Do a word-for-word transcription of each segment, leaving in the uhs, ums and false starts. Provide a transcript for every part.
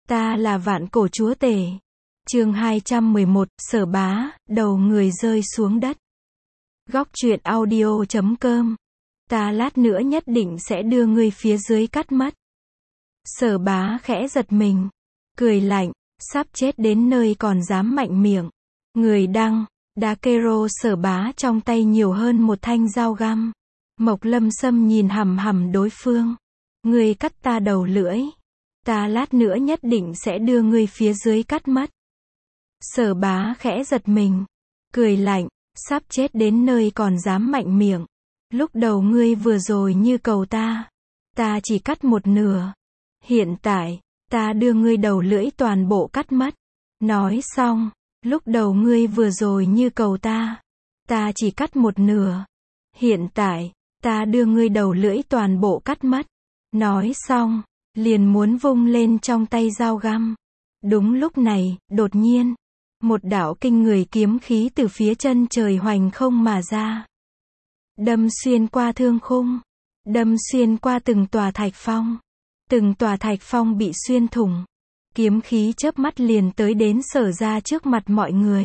Ta là vạn cổ chúa tể. Chương hai trăm mười một, Sở Bá, đầu người rơi xuống đất. Góc truyện audio chấm com. Ta lát nữa nhất định sẽ đưa ngươi phía dưới cắt mất. Sở Bá khẽ giật mình, cười lạnh, sắp chết đến nơi còn dám mạnh miệng. Người đăng, đá kero Sở Bá trong tay nhiều hơn một thanh dao găm. Mộc Lâm Sâm nhìn hằm hằm đối phương. Ngươi cắt ta đầu lưỡi. Ta lát nữa nhất định sẽ đưa ngươi phía dưới cắt mất. Sở Bá khẽ giật mình, cười lạnh, sắp chết đến nơi còn dám mạnh miệng. Lúc đầu ngươi vừa rồi như cầu ta, ta chỉ cắt một nửa. Hiện tại, ta đưa ngươi đầu lưỡi toàn bộ cắt mất. Nói xong, lúc đầu ngươi vừa rồi như cầu ta, ta chỉ cắt một nửa. Hiện tại, ta đưa ngươi đầu lưỡi toàn bộ cắt mất. Nói xong, liền muốn vung lên trong tay dao găm. Đúng lúc này, đột nhiên, một đạo kinh người kiếm khí từ phía chân trời hoành không mà ra. Đâm xuyên qua thương khung, đâm xuyên qua từng tòa thạch phong. Từng tòa thạch phong bị xuyên thủng. Kiếm khí chớp mắt liền tới đến Sở ra trước mặt mọi người.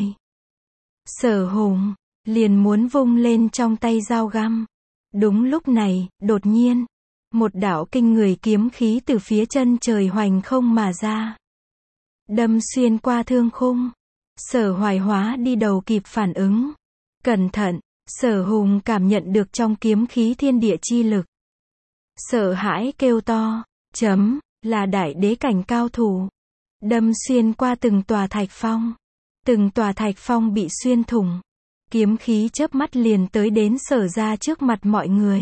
Sở Hùng, liền muốn vung lên trong tay dao găm. Đúng lúc này, đột nhiên, một đạo kinh người kiếm khí từ phía chân trời hoành không mà ra. Đâm xuyên qua thương khung. Sở Hoài Hóa đi đầu kịp phản ứng. Cẩn thận, Sở Hùng cảm nhận được trong kiếm khí thiên địa chi lực. Sợ hãi kêu to, chấm, là đại đế cảnh cao thủ. Đâm xuyên qua từng tòa thạch phong. Từng tòa thạch phong bị xuyên thủng. Kiếm khí chớp mắt liền tới đến Sở ra trước mặt mọi người.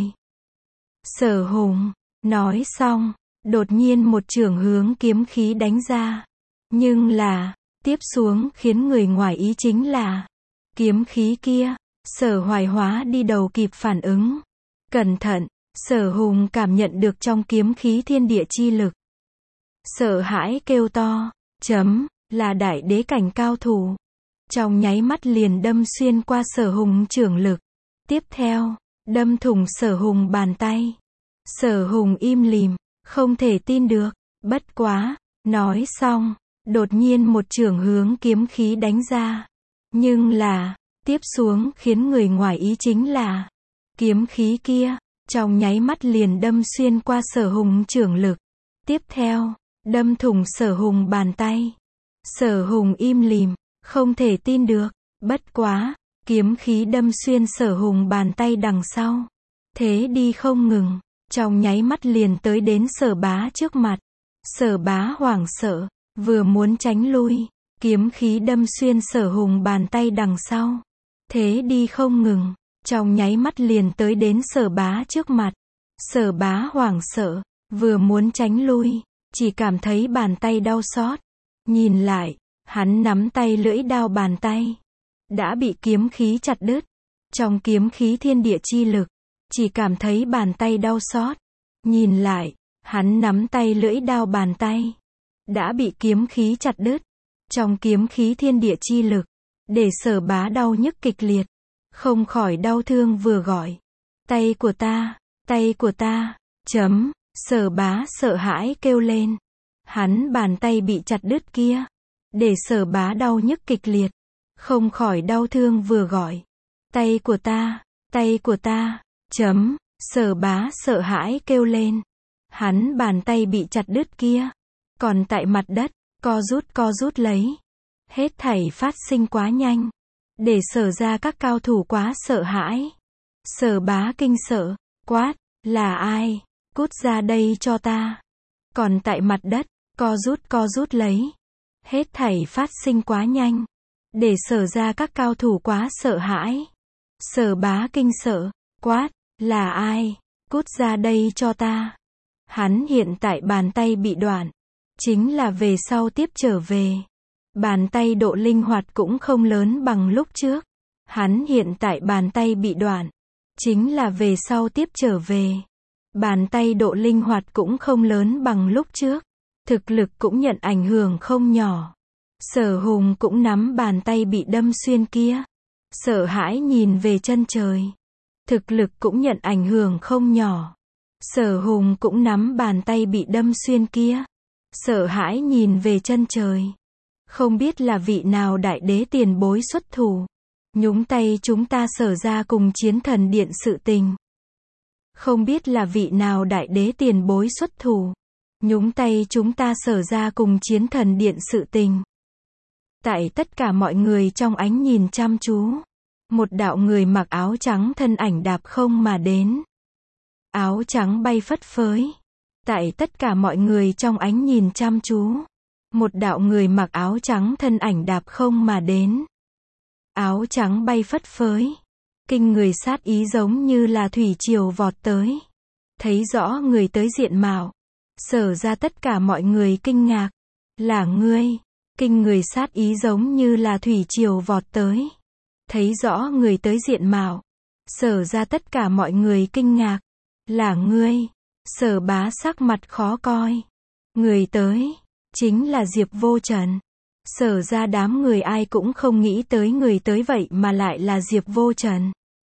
Sở Hùng, nói xong, đột nhiên một chưởng hướng kiếm khí đánh ra. Nhưng là, tiếp xuống khiến người ngoài ý chính là, kiếm khí kia, Sở Hoài Hóa đi đầu kịp phản ứng. Cẩn thận, Sở Hùng cảm nhận được trong kiếm khí thiên địa chi lực. Sợ hãi kêu to, chấm, là đại đế cảnh cao thủ. Trong nháy mắt liền đâm xuyên qua Sở Hùng chưởng lực. Tiếp theo, đâm thủng Sở Hùng bàn tay. Sở Hùng im lìm, không thể tin được. Bất quá, nói xong, đột nhiên một chưởng hướng kiếm khí đánh ra. Nhưng là, tiếp xuống khiến người ngoài ý chính là, kiếm khí kia, trong nháy mắt liền đâm xuyên qua Sở Hùng chưởng lực. Tiếp theo, đâm thủng Sở Hùng bàn tay. Sở Hùng im lìm, không thể tin được. Bất quá, kiếm khí đâm xuyên Sở Hùng bàn tay đằng sau. Thế đi không ngừng, trong nháy mắt liền tới đến Sở Bá trước mặt. Sở Bá hoảng sợ, vừa muốn tránh lui, kiếm khí đâm xuyên Sở Hùng bàn tay đằng sau. Thế đi không ngừng, trong nháy mắt liền tới đến Sở Bá trước mặt. Sở Bá hoảng sợ, vừa muốn tránh lui, chỉ cảm thấy bàn tay đau xót. Nhìn lại, hắn nắm tay lưỡi đao bàn tay đã bị kiếm khí chặt đứt. Trong kiếm khí thiên địa chi lực, chỉ cảm thấy bàn tay đau xót. Nhìn lại, hắn nắm tay lưỡi đao bàn tay đã bị kiếm khí chặt đứt. Trong kiếm khí thiên địa chi lực, để Sở Bá đau nhức kịch liệt, không khỏi đau thương vừa gọi, tay của ta, tay của ta, chấm. Sở Bá sợ hãi kêu lên. Hắn bàn tay bị chặt đứt kia, để Sở Bá đau nhức kịch liệt, không khỏi đau thương vừa gọi, tay của ta, tay của ta, chấm. Sở Bá sợ hãi kêu lên. Hắn bàn tay bị chặt đứt kia, còn tại mặt đất, co rút co rút lấy. Hết thảy phát sinh quá nhanh, để Sở ra các cao thủ quá sợ hãi. Sở Bá kinh sợ, quát, là ai? Cút ra đây cho ta. Còn tại mặt đất, co rút co rút lấy. Hết thảy phát sinh quá nhanh, để Sở ra các cao thủ quá sợ hãi. Sở Bá kinh sợ, quát, là ai? Cút ra đây cho ta. Hắn hiện tại bàn tay bị đoạn, chính là về sau tiếp trở về. Bàn tay độ linh hoạt cũng không lớn bằng lúc trước. Hắn hiện tại bàn tay bị đoạn, chính là về sau tiếp trở về. Bàn tay độ linh hoạt cũng không lớn bằng lúc trước. Thực lực cũng nhận ảnh hưởng không nhỏ. Sở Hùng cũng nắm bàn tay bị đâm xuyên kia. Sợ hãi nhìn về chân trời. Thực lực cũng nhận ảnh hưởng không nhỏ. Sở Hùng cũng nắm bàn tay bị đâm xuyên kia. sợ hãi nhìn về chân trời. Không biết là vị nào đại đế tiền bối xuất thủ. Nhúng tay chúng ta Sở ra cùng chiến thần điện sự tình. Không biết là vị nào đại đế tiền bối xuất thủ. Nhúng tay chúng ta Sở ra cùng chiến thần điện sự tình. Tại tất cả mọi người trong ánh nhìn chăm chú. Một đạo người mặc áo trắng thân ảnh đạp không mà đến. Áo trắng bay phất phới. Tại tất cả mọi người trong ánh nhìn chăm chú. Một đạo người mặc áo trắng thân ảnh đạp không mà đến. Áo trắng bay phất phới. Kinh người sát ý giống như là thủy triều vọt tới. Thấy rõ người tới diện mạo. Sở ra tất cả mọi người kinh ngạc. Là ngươi. Kinh người sát ý giống như là thủy triều vọt tới. Thấy rõ người tới diện mạo. Sở ra tất cả mọi người kinh ngạc. Là ngươi. Sở bá sắc mặt khó coi. Người tới. Chính là Diệp Vô Trần. Sở ra đám người ai cũng không nghĩ tới người tới vậy mà lại là Diệp Vô Trần.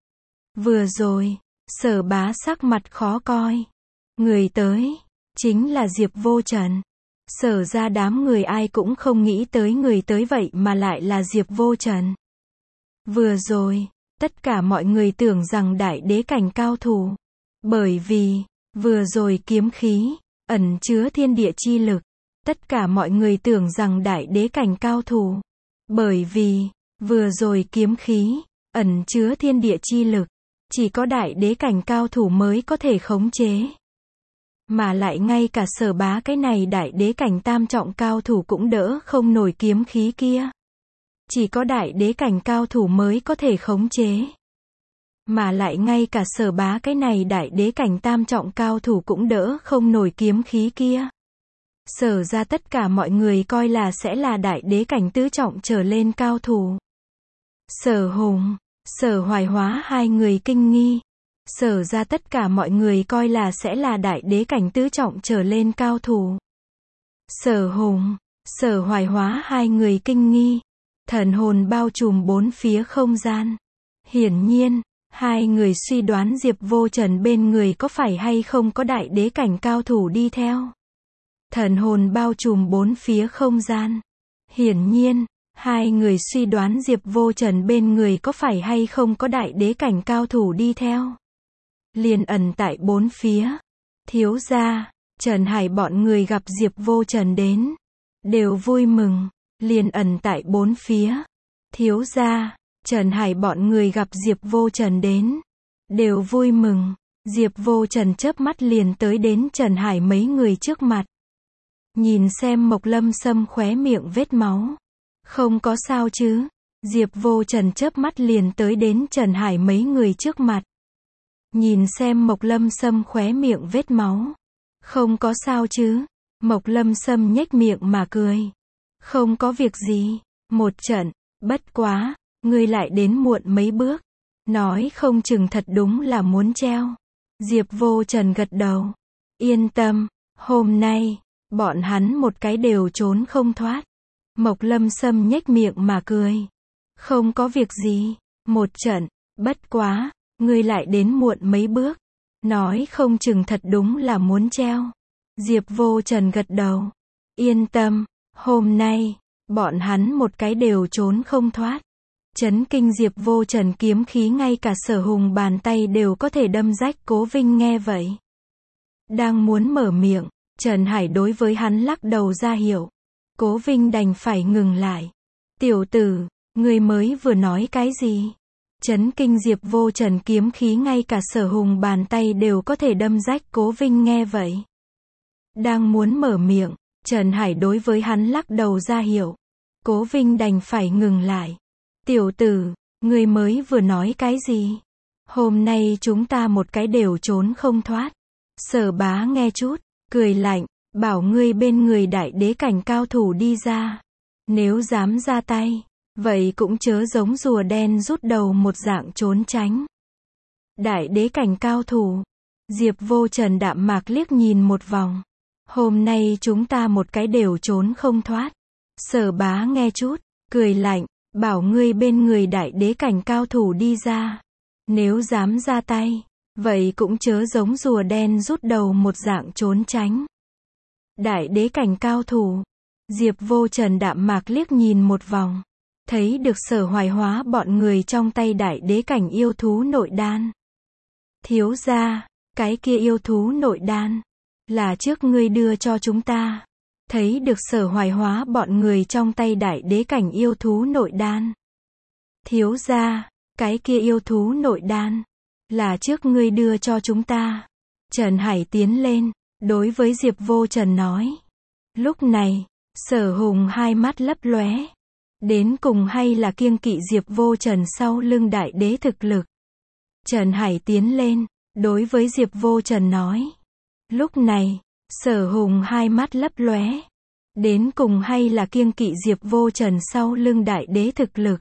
Vừa rồi. Sở bá sắc mặt khó coi. Người tới. Chính là Diệp Vô Trần. Sở ra đám người ai cũng không nghĩ tới người tới vậy mà lại là Diệp Vô Trần. Vừa rồi. Tất cả mọi người tưởng rằng đại đế cảnh cao thủ. Bởi vì. Vừa rồi kiếm khí. Ẩn chứa thiên địa chi lực. Tất cả mọi người tưởng rằng đại đế cảnh cao thủ. Bởi vì. Vừa rồi kiếm khí. Ẩn chứa thiên địa chi lực. Chỉ có đại đế cảnh cao thủ mới có thể khống chế. Mà lại ngay cả Sở bá cái này đại đế cảnh tam trọng cao thủ cũng đỡ không nổi kiếm khí kia. Chỉ có đại đế cảnh cao thủ mới có thể khống chế. Mà lại ngay cả Sở bá cái này đại đế cảnh tam trọng cao thủ cũng đỡ không nổi kiếm khí kia. Sở ra tất cả mọi người coi là sẽ là đại đế cảnh tứ trọng trở lên cao thủ. Sở Hùng, Sở Hoài Hóa hai người kinh nghi. Sở ra tất cả mọi người coi là sẽ là đại đế cảnh tứ trọng trở lên cao thủ. Sở Hùng, Sở Hoài Hóa hai người kinh nghi. Thần hồn bao trùm bốn phía không gian. Hiển nhiên, hai người suy đoán Diệp Vô Trần bên người có phải hay không có đại đế cảnh cao thủ đi theo. Thần hồn bao trùm bốn phía không gian. Hiển nhiên, hai người suy đoán Diệp Vô Trần bên người có phải hay không có đại đế cảnh cao thủ đi theo. Liền ẩn tại bốn phía. Thiếu gia, Trần Hải bọn người gặp Diệp Vô Trần đến. Đều vui mừng. Liền ẩn tại bốn phía. Thiếu gia, Trần Hải bọn người gặp Diệp Vô Trần đến. Đều vui mừng. Diệp Vô Trần chớp mắt liền tới đến Trần Hải mấy người trước mặt. Nhìn xem Mộc Lâm Sâm khóe miệng vết máu. Không có sao chứ. Diệp Vô Trần chớp mắt liền tới đến Trần Hải mấy người trước mặt. Nhìn xem Mộc Lâm Sâm khóe miệng vết máu. Không có sao chứ. Mộc Lâm Sâm nhếch miệng mà cười. Không có việc gì. Một trận. Bất quá. Ngươi lại đến muộn mấy bước. Nói không chừng thật đúng là muốn treo. Diệp Vô Trần gật đầu. Yên tâm. Hôm nay. Bọn hắn một cái đều trốn không thoát. Mộc Lâm Sâm nhếch miệng mà cười. Không có việc gì. Một trận. Bất quá. Ngươi lại đến muộn mấy bước. Nói không chừng thật đúng là muốn treo. Diệp Vô Trần gật đầu. Yên tâm. Hôm nay. Bọn hắn một cái đều trốn không thoát. Chấn kinh Diệp Vô Trần kiếm khí ngay cả Sở Hùng bàn tay đều có thể đâm rách. Cố Vinh nghe vậy. Đang muốn mở miệng. Trần Hải đối với hắn lắc đầu ra hiệu. Cố Vinh đành phải ngừng lại. Tiểu tử, ngươi mới vừa nói cái gì? Chấn kinh Diệp Vô Trần kiếm khí ngay cả Sở Hùng bàn tay đều có thể đâm rách. Cố Vinh nghe vậy. Đang muốn mở miệng. Trần Hải đối với hắn lắc đầu ra hiệu. Cố Vinh đành phải ngừng lại. Tiểu tử, ngươi mới vừa nói cái gì? Hôm nay chúng ta một cái đều trốn không thoát. Sở bá nghe chút. Cười lạnh, bảo ngươi bên người đại đế cảnh cao thủ đi ra. Nếu dám ra tay, vậy cũng chớ giống rùa đen rút đầu một dạng trốn tránh. Đại đế cảnh cao thủ. Diệp Vô Trần đạm mạc liếc nhìn một vòng. Hôm nay chúng ta một cái đều trốn không thoát. Sở bá nghe chút, cười lạnh, bảo ngươi bên người đại đế cảnh cao thủ đi ra. Nếu dám ra tay, vậy cũng chớ giống rùa đen rút đầu một dạng trốn tránh. Đại đế cảnh cao thủ. Diệp Vô Trần đạm mạc liếc nhìn một vòng. Thấy được Sở Hoài Hóa bọn người trong tay đại đế cảnh yêu thú nội đan. Thiếu gia, cái kia yêu thú nội đan. Là trước ngươi đưa cho chúng ta. Thấy được Sở Hoài Hóa bọn người trong tay đại đế cảnh yêu thú nội đan. Thiếu gia, cái kia yêu thú nội đan. Là trước ngươi đưa cho chúng ta. Trần Hải tiến lên, đối với Diệp Vô Trần nói. Lúc này, Sở Hùng hai mắt lấp lóe. Đến cùng hay là kiêng kỵ Diệp Vô Trần sau lưng đại đế thực lực. Trần Hải tiến lên, đối với Diệp Vô Trần nói. Lúc này, Sở Hùng hai mắt lấp lóe. Đến cùng hay là kiêng kỵ Diệp Vô Trần sau lưng đại đế thực lực.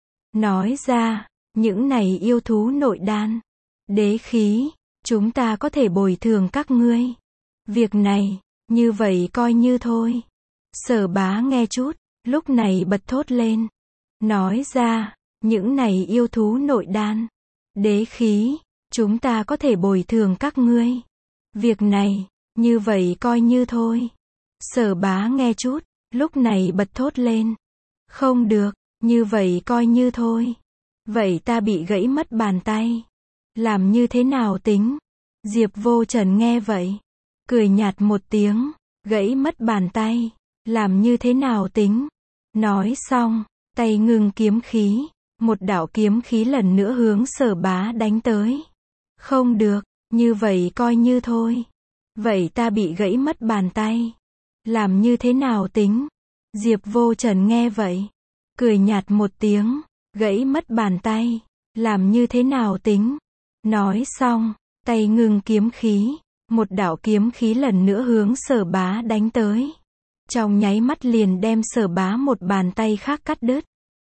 Nói ra, những này yêu thú nội đan, đế khí, chúng ta có thể bồi thường các ngươi. Việc này, như vậy coi như thôi. Sở Bá nghe chút, lúc này bật thốt lên. Nói ra, những này yêu thú nội đan, đế khí, chúng ta có thể bồi thường các ngươi. Việc này, như vậy coi như thôi. Sở Bá nghe chút, lúc này bật thốt lên. Không được, như vậy coi như thôi. Vậy ta bị gãy mất bàn tay. Làm như thế nào tính? Diệp Vô Trần nghe vậy. Cười nhạt một tiếng. Gãy mất bàn tay. Làm như thế nào tính? Nói xong, tay ngưng kiếm khí. Một đạo kiếm khí lần nữa hướng Sở Bá đánh tới. Không được, như vậy coi như thôi. Vậy ta bị gãy mất bàn tay. Làm như thế nào tính? Diệp Vô Trần nghe vậy. Cười nhạt một tiếng. Gãy mất bàn tay. Làm như thế nào tính? Nói xong, tay ngưng kiếm khí. Một đạo kiếm khí lần nữa hướng Sở Bá đánh tới. Trong nháy mắt liền đem Sở Bá một bàn tay khác cắt đứt.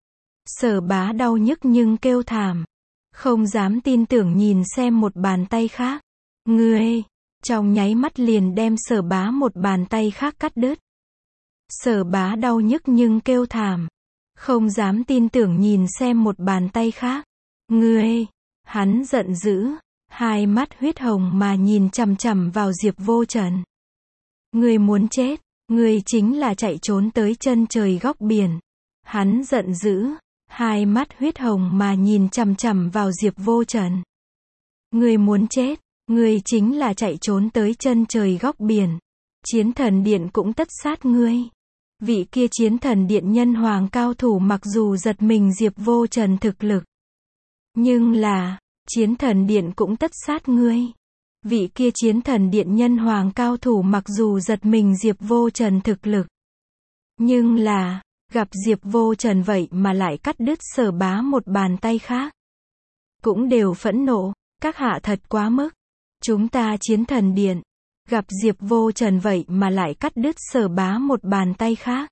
Sở Bá đau nhức nhưng kêu thảm. Không dám tin tưởng nhìn xem một bàn tay khác. Ngươi, trong nháy mắt liền đem Sở Bá một bàn tay khác cắt đứt. Sở Bá đau nhức nhưng kêu thảm. Không dám tin tưởng nhìn xem một bàn tay khác. Ngươi, hắn giận dữ, hai mắt huyết hồng mà nhìn chằm chằm vào Diệp Vô Trần. Ngươi muốn chết, ngươi chính là chạy trốn tới chân trời góc biển. Hắn giận dữ, hai mắt huyết hồng mà nhìn chằm chằm vào Diệp Vô Trần. Ngươi muốn chết, ngươi chính là chạy trốn tới chân trời góc biển. Chiến Thần Điện cũng tất sát ngươi. Vị kia Chiến Thần Điện nhân hoàng cao thủ mặc dù giật mình Diệp Vô Trần thực lực. Nhưng là, Chiến Thần Điện cũng tất sát ngươi. Vị kia Chiến Thần Điện nhân hoàng cao thủ mặc dù giật mình Diệp Vô Trần thực lực. Nhưng là, gặp Diệp Vô Trần vậy mà lại cắt đứt Sở Bá một bàn tay khác. Cũng đều phẫn nộ, các hạ thật quá mức. Chúng ta Chiến Thần Điện. Gặp Diệp Vô Trần vậy mà lại cắt đứt Sở Bá một bàn tay khác.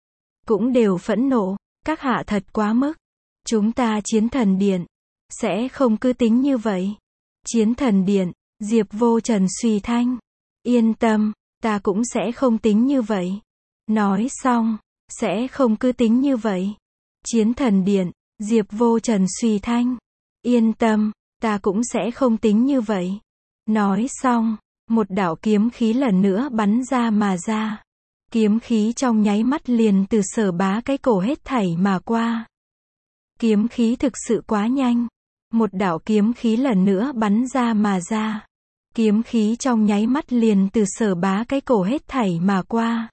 Cũng đều phẫn nộ, các hạ thật quá mức. Chúng ta Chiến Thần Điện. Sẽ không cứ tính như vậy. Chiến Thần Điện, Diệp Vô Trần suy thanh. Yên tâm, ta cũng sẽ không tính như vậy. Nói xong, sẽ không cứ tính như vậy. Chiến Thần Điện, Diệp Vô Trần suy thanh. Yên tâm, ta cũng sẽ không tính như vậy. Nói xong, một đạo kiếm khí lần nữa bắn ra mà ra. Kiếm khí trong nháy mắt liền từ Sở Bá cái cổ hết thảy mà qua. Kiếm khí thực sự quá nhanh. Một đạo kiếm khí lần nữa bắn ra mà ra. Kiếm khí trong nháy mắt liền từ Sở Bá cái cổ hết thảy mà qua.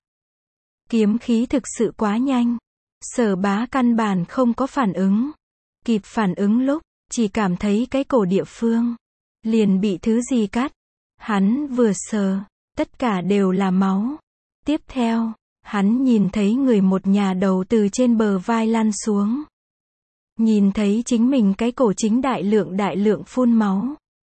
Kiếm khí thực sự quá nhanh. Sở Bá căn bản không có phản ứng. Kịp phản ứng lúc, chỉ cảm thấy cái cổ địa phương liền bị thứ gì cắt. Hắn vừa sờ, tất cả đều là máu. Tiếp theo, hắn nhìn thấy người một nhà đầu từ trên bờ vai lăn xuống. Nhìn thấy chính mình cái cổ chính đại lượng đại lượng phun máu.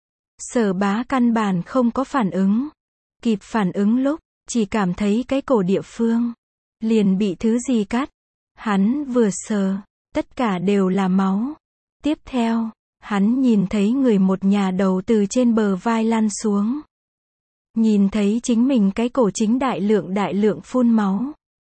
Sở Bá căn bản không có phản ứng. Kịp phản ứng lúc, chỉ cảm thấy cái cổ địa phương liền bị thứ gì cắt. Hắn vừa sờ, tất cả đều là máu. Tiếp theo, hắn nhìn thấy người một nhà đầu từ trên bờ vai lăn xuống. Nhìn thấy chính mình cái cổ chính đại lượng đại lượng phun máu.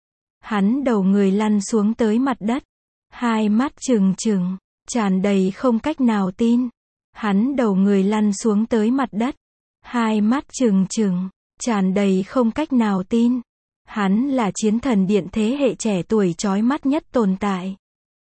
Hắn đầu người lăn xuống tới mặt đất. Hai mắt trừng trừng, tràn đầy không cách nào tin. Hắn đầu người lăn xuống tới mặt đất. Hai mắt trừng trừng, tràn đầy không cách nào tin. Hắn là chiến thần điện thế hệ trẻ tuổi chói mắt nhất tồn tại.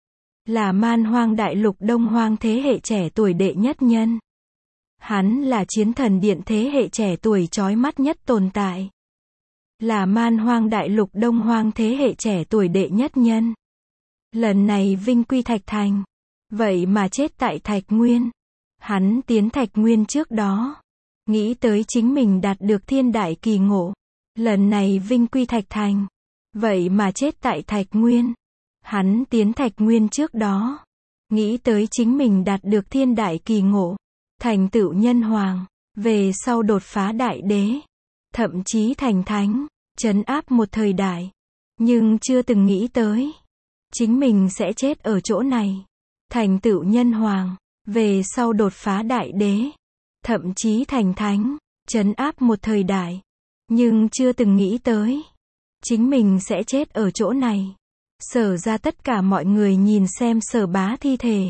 Là man hoang đại lục đông hoang thế hệ trẻ tuổi đệ nhất nhân. Hắn là chiến thần điện thế hệ trẻ tuổi chói mắt nhất tồn tại. Là man hoang đại lục đông hoang thế hệ trẻ tuổi đệ nhất nhân. Lần này vinh quy Thạch Thành. Vậy mà chết tại Thạch Nguyên. Hắn tiến Thạch Nguyên trước đó. Nghĩ tới chính mình đạt được thiên đại kỳ ngộ. Lần này vinh quy Thạch Thành. Vậy mà chết tại Thạch Nguyên. Hắn tiến Thạch Nguyên trước đó. Nghĩ tới chính mình đạt được thiên đại kỳ ngộ. Thành tựu nhân hoàng. Về sau đột phá đại đế. Thậm chí thành thánh. Trấn áp một thời đại. Nhưng chưa từng nghĩ tới. Chính mình sẽ chết ở chỗ này. Thành tựu nhân hoàng. Về sau đột phá đại đế. Thậm chí thành thánh. Trấn áp một thời đại. Nhưng chưa từng nghĩ tới. Chính mình sẽ chết ở chỗ này. Sở ra tất cả mọi người nhìn xem Sở Bá thi thể.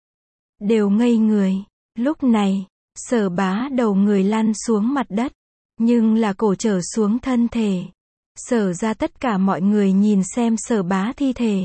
Đều ngây người. Lúc này, Sở Bá đầu người lăn xuống mặt đất. Nhưng là cổ trở xuống thân thể. Sở ra tất cả mọi người nhìn xem Sở Bá thi thể.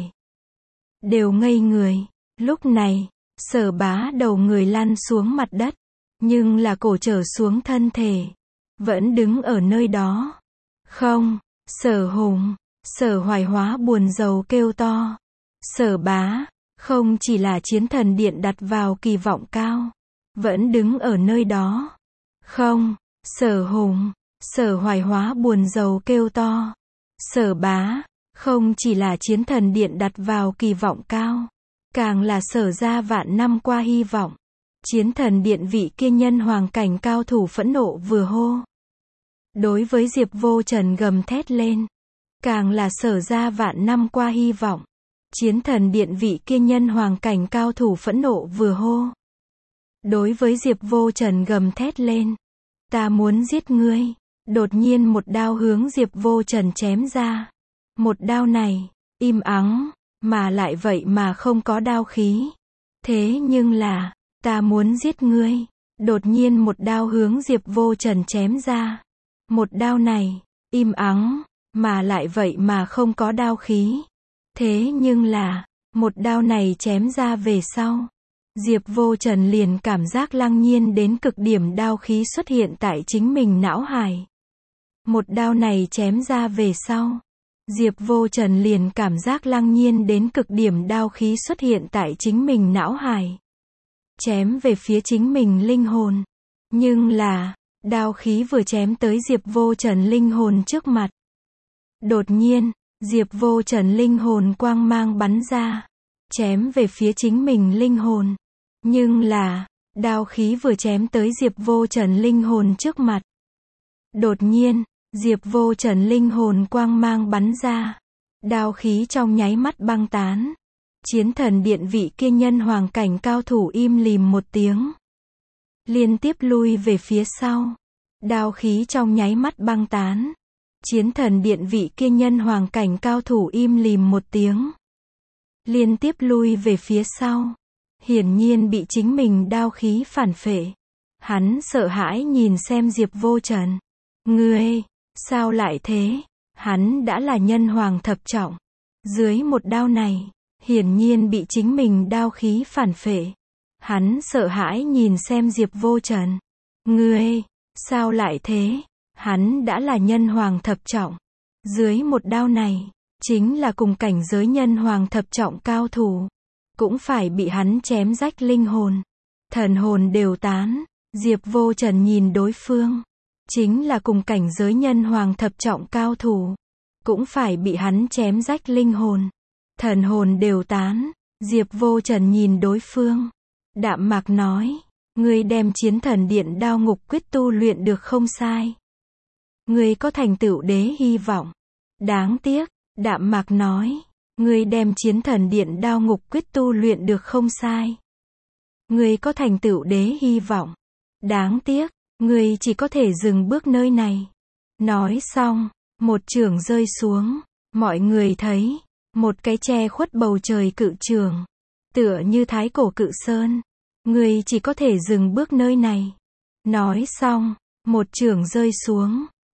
Đều ngây người. Lúc này, Sở Bá đầu người lăn xuống mặt đất. Nhưng là cổ trở xuống thân thể. Vẫn đứng ở nơi đó. Không, Sở Hùng, Sở Hoài Hóa buồn rầu kêu to. Sở Bá, không chỉ là chiến thần điện đặt vào kỳ vọng cao. Vẫn đứng ở nơi đó. Không, Sở Hùng, Sở Hoài Hóa buồn rầu kêu to. Sở Bá, không chỉ là chiến thần điện đặt vào kỳ vọng cao. Càng là Sở ra vạn năm qua hy vọng. Chiến thần điện vị kia nhân hoàng cảnh cao thủ phẫn nộ vừa hô. Đối với Diệp Vô Trần gầm thét lên. Càng là Sở ra vạn năm qua hy vọng. Chiến thần điện vị kia nhân hoàng cảnh cao thủ phẫn nộ vừa hô. Đối với Diệp Vô Trần gầm thét lên. Ta muốn giết ngươi. Đột nhiên một đao hướng Diệp Vô Trần chém ra. Một đao này, im ắng, mà lại vậy mà không có đao khí. Thế nhưng là, ta muốn giết ngươi. Đột nhiên một đao hướng Diệp Vô Trần chém ra. Một đao này, im ắng, mà lại vậy mà không có đao khí. Thế nhưng là, một đao này chém ra về sau. Diệp Vô Trần liền cảm giác lăng nhiên đến cực điểm đao khí xuất hiện tại chính mình não hải. Một đao này chém ra về sau. Diệp Vô Trần liền cảm giác lăng nhiên đến cực điểm đao khí xuất hiện tại chính mình não hải. Chém về phía chính mình linh hồn. Nhưng là, đao khí vừa chém tới Diệp Vô Trần linh hồn trước mặt. Đột nhiên, Diệp Vô Trần linh hồn quang mang bắn ra. Chém về phía chính mình linh hồn. Nhưng là, đao khí vừa chém tới Diệp Vô Trần linh hồn trước mặt. Đột nhiên, Diệp Vô Trần linh hồn quang mang bắn ra. Đao khí trong nháy mắt băng tán. Chiến thần điện vị kia nhân hoàng cảnh cao thủ im lìm một tiếng. Liên tiếp lui về phía sau. Đao khí trong nháy mắt băng tán. Chiến thần điện vị kia nhân hoàng cảnh cao thủ im lìm một tiếng. Liên tiếp lui về phía sau. Hiển nhiên bị chính mình đao khí phản phệ. Hắn sợ hãi nhìn xem Diệp Vô Trần. Ngươi, sao lại thế? Hắn đã là nhân hoàng thập trọng. Dưới một đao này, hiển nhiên bị chính mình đao khí phản phệ. Hắn sợ hãi nhìn xem Diệp Vô Trần. Ngươi, sao lại thế? Hắn đã là nhân hoàng thập trọng. Dưới một đao này, chính là cùng cảnh giới nhân hoàng thập trọng cao thủ. Cũng phải bị hắn chém rách linh hồn. Thần hồn đều tán. Diệp Vô Trần nhìn đối phương. Chính là cùng cảnh giới nhân hoàng thập trọng cao thủ. Cũng phải bị hắn chém rách linh hồn. Thần hồn đều tán. Diệp Vô Trần nhìn đối phương. Đạm mạc nói. Ngươi đem chiến thần điện đao ngục quyết tu luyện được không sai. Ngươi có thành tựu đế hy vọng. Đáng tiếc. Đạm mạc nói. Ngươi đem chiến thần điện đao ngục quyết tu luyện được không sai. Ngươi có thành tựu đế hy vọng. Đáng tiếc. Ngươi chỉ có thể dừng bước nơi này. Nói xong. Một chưởng rơi xuống. Mọi người thấy. Một cái che khuất bầu trời cự chưởng. Tựa như thái cổ cự sơn. Ngươi chỉ có thể dừng bước nơi này. Nói xong. Một chưởng rơi xuống.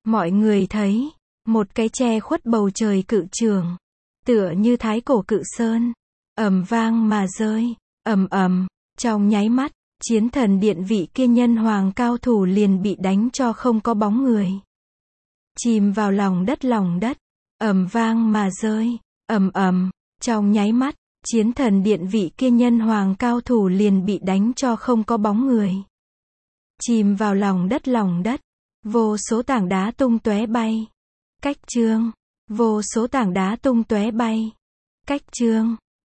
Mọi người thấy, một cái che khuất bầu trời cự trường, tựa như thái cổ cự sơn, ầm vang mà rơi, ầm ầm, trong nháy mắt, chiến thần điện vị kia nhân hoàng cao thủ liền bị đánh cho không có bóng người. Chìm vào lòng đất lòng đất, ầm vang mà rơi, ầm ầm, trong nháy mắt, chiến thần điện vị kia nhân hoàng cao thủ liền bị đánh cho không có bóng người. Chìm vào lòng đất lòng đất, vô số tảng đá tung tóe bay. Cách chương, vô số tảng đá tung tóe bay. Cách chương.